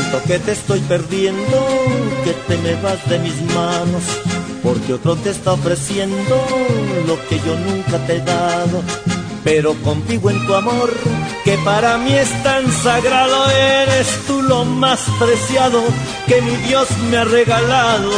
Siento que te estoy perdiendo, que te me vas de mis manos, porque otro te está ofreciendo lo que yo nunca te he dado. Pero contigo en tu amor, que para mí es tan sagrado, eres tú lo más preciado que mi Dios me ha regalado.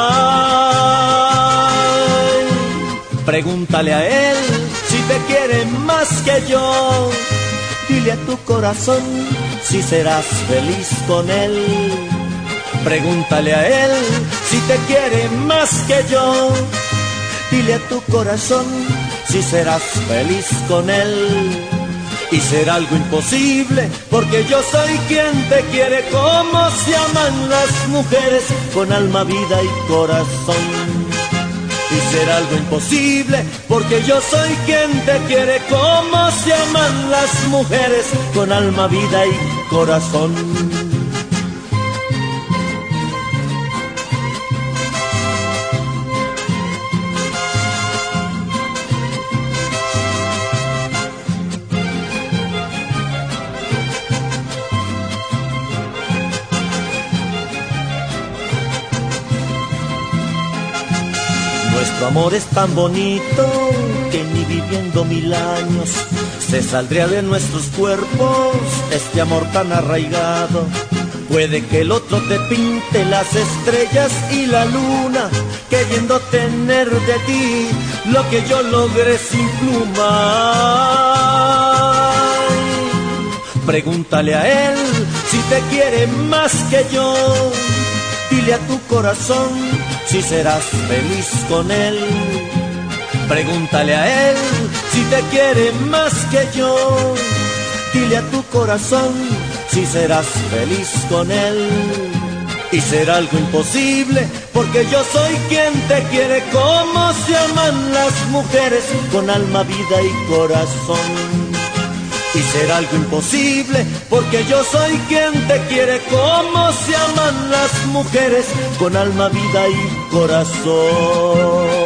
Ay, pregúntale a él si te quiere más que yo. Dile a tu corazón si serás feliz con él. Pregúntale a él si te quiere más que yo. Dile a tu corazón si serás feliz con él. Y será algo imposible, porque yo soy quien te quiere como se aman las mujeres, con alma, vida y corazón. Y será algo imposible, porque yo soy quien te quiere como se aman las mujeres, con alma, vida y corazón. Nuestro amor es tan bonito que ni viviendo 1000 años se saldría de nuestros cuerpos este amor tan arraigado. Puede que el otro te pinte las estrellas y la luna, queriendo tener de ti lo que yo logré sin pluma. Pregúntale a él si te quiere más que yo. Dile a tu corazón si serás feliz con él. Pregúntale a él si te quiere más que yo. Dile a tu corazón si serás feliz con él. Y será algo imposible, porque yo soy quien te quiere como se aman las mujeres, con alma, vida y corazón. Y será algo imposible, porque yo soy quien te quiere como se aman las mujeres, con alma, vida y corazón.